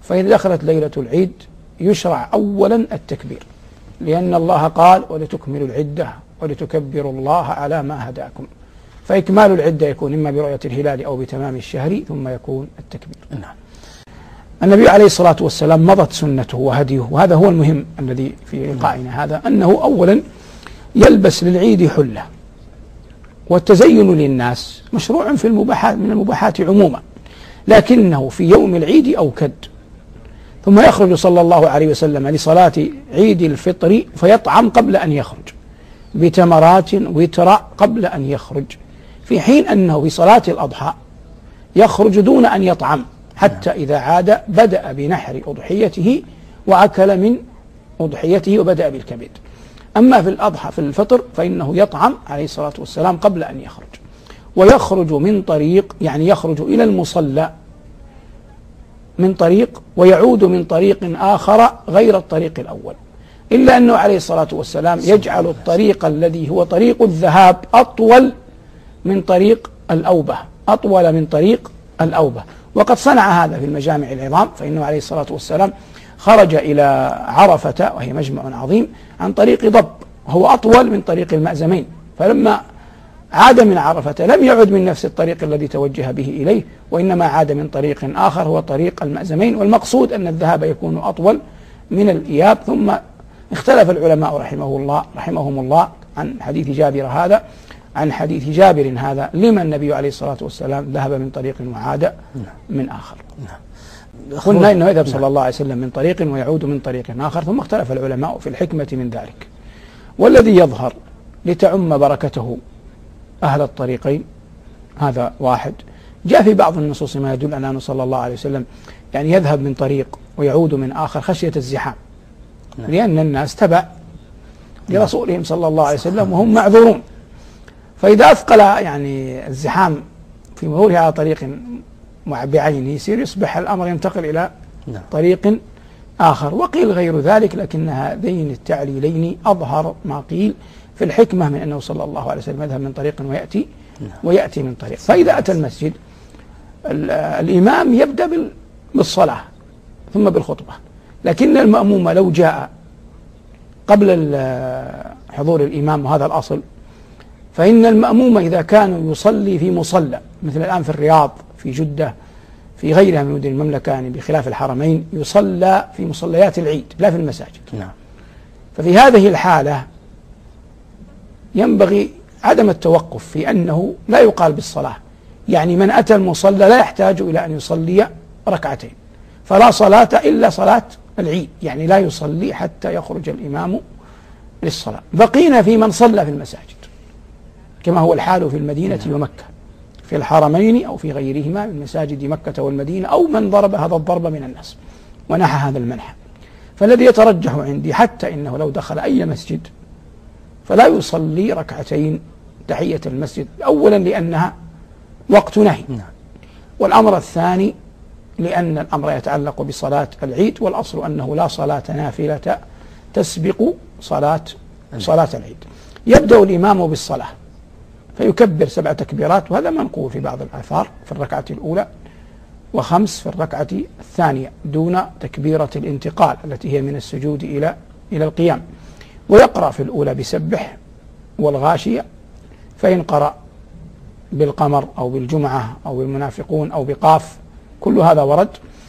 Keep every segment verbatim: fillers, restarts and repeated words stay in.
فإذا دخلت ليلة العيد يشرع أولا التكبير، لأن الله قال ولتكملوا العدة ولتكبروا الله على ما هداكم، فإكمال العدة يكون إما برؤية الهلال أو بتمام الشهر ثم يكون التكبير. نعم. النبي عليه الصلاة والسلام مضت سنته وهديه، وهذا هو المهم الذي في لقائنا هذا، أنه أولا يلبس للعيد حلة، والتزين للناس مشروع في المباحات من المباحات عموما، لكنه في يوم العيد أوكد. ثم يخرج صلى الله عليه وسلم لصلاة عيد الفطر فيطعم قبل أن يخرج بتمرات وترى قبل أن يخرج، في حين أنه في صلاة الأضحى يخرج دون أن يطعم حتى إذا عاد بدأ بنحر أضحيته وأكل من أضحيته وبدأ بالكبد. أما في الأضحى في الفطر فإنه يطعم عليه الصلاة والسلام قبل أن يخرج، ويخرج من طريق، يعني يخرج إلى المصلى من طريق ويعود من طريق آخر غير الطريق الأول، إلا أنه عليه الصلاة والسلام يجعل الطريق الذي هو طريق الذهاب أطول من طريق الأوبة أطول من طريق الأوبة وقد صنع هذا في المجامع العظام، فإنه عليه الصلاة والسلام خرج إلى عرفة وهي مجمع عظيم عن طريق ضب وهو أطول من طريق المأزمين، فلما عاد من عرفة لم يعد من نفس الطريق الذي توجه به إليه، وإنما عاد من طريق آخر هو طريق المأزمين، والمقصود أن الذهاب يكون أطول من الإياب. ثم اختلف العلماء رحمه الله رحمهم الله عن حديث جابر هذا عن حديث جابر هذا لما النبي عليه الصلاة والسلام ذهب من طريق وعاد من آخر. قلنا إنه يذهب صلى الله عليه وسلم من طريق ويعود من طريق آخر، ثم اختلف العلماء في الحكمة من ذلك، والذي يظهر لتعم بركته أهل الطريقين هذا واحد. جاء في بعض النصوص ما يدل على أنه صلى الله عليه وسلم يعني يذهب من طريق ويعود من آخر خشية الزحام، لأن الناس تبع لرسولهم صلى الله عليه وسلم وهم معذورون، فإذا أثقل يعني الزحام في مروره على طريق بعينه يصير يصبح الأمر ينتقل إلى طريق آخر. وقيل غير ذلك، لكن هذين التعليلين أظهر ما قيل في الحكمة من أنه صلى الله عليه وسلم يذهب من طريق ويأتي ويأتي من طريق. فإذا أتى المسجد الإمام يبدأ بالصلاة ثم بالخطبة، لكن المأموم لو جاء قبل حضور الإمام وهذا الأصل، فإن المأموم إذا كان يصلي في مصلى مثل الآن في الرياض في جدة في غيرها من مدن المملكة يعني بخلاف الحرمين يصلى في مصليات العيد لا في المساجد، نعم. ففي هذه الحالة ينبغي عدم التوقف في أنه لا يقال بالصلاة، يعني من أتى المصلى لا يحتاج إلى أن يصلي ركعتين، فلا صلاة إلا صلاة العيد، يعني لا يصلي حتى يخرج الإمام للصلاة. بقينا في من صلى في المساجد كما هو الحال في المدينة ومكة في الحرمين أو في غيرهما من مساجد مكة والمدينة، أو من ضرب هذا الضرب من الناس ونحى هذا المنحى. فالذي يترجح عندي حتى إنه لو دخل أي مسجد فلا يصلي ركعتين تحية المسجد، أولا لأنها وقت نهي، والأمر الثاني لأن الأمر يتعلق بصلاة العيد، والأصل أنه لا صلاة نافلة تسبق صلاة صلاة العيد. يبدأ الإمام بالصلاة فيكبر سبع تكبيرات، وهذا منقول في بعض الآثار في الركعة الأولى، وخمس في الركعة الثانية دون تكبيرة الانتقال التي هي من السجود إلى إلى القيام. ويقرأ في الأولى بسبح والغاشية، فإن قرأ بالقمر أو بالجمعة أو بالمنافقون أو بقاف كل هذا ورد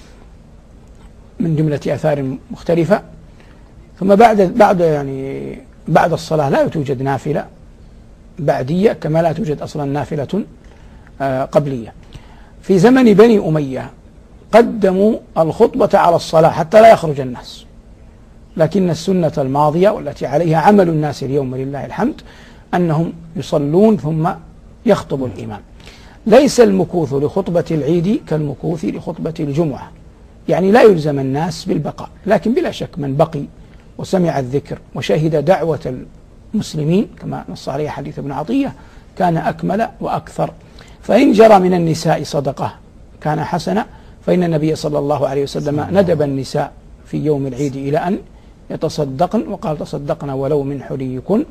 من جملة آثار مختلفة. ثم بعد بعد يعني بعد الصلاة لا توجد نافلة بعدية كما لا توجد أصلا نافلة قبلية. في زمن بني أمية قدموا الخطبة على الصلاة حتى لا يخرج الناس، لكن السنة الماضية والتي عليها عمل الناس اليوم ولله الحمد أنهم يصلون ثم يخطب الإمام. ليس المكوث لخطبة العيد كالمكوث لخطبة الجمعة، يعني لا يلزم الناس بالبقاء، لكن بلا شك من بقي وسمع الذكر وشهد دعوة المسلمين كما نص عليه حديث ابن عطية كان أكمل وأكثر. فإن جرى من النساء صدقة كان حسنا، فإن النبي صلى الله عليه وسلم ندب النساء في يوم العيد إلى أن يتصدقن، وقال تصدقن ولو من حليكن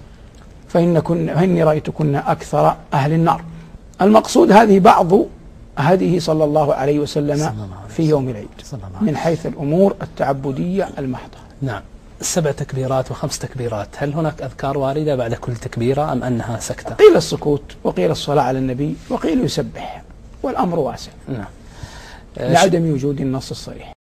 فإن كن فإني رأيتكن أكثر أهل النار. المقصود هذه بعض هديه صلى الله عليه وسلم في يوم العيد من حيث الأمور التعبدية المحضة. نعم. سبع تكبيرات وخمس تكبيرات، هل هناك أذكار واردة بعد كل تكبيرة أم أنها سكتة؟ قيل السكوت وقيل الصلاة على النبي وقيل يسبح، والأمر واسع. نعم. لعدم وجود النص الصريح.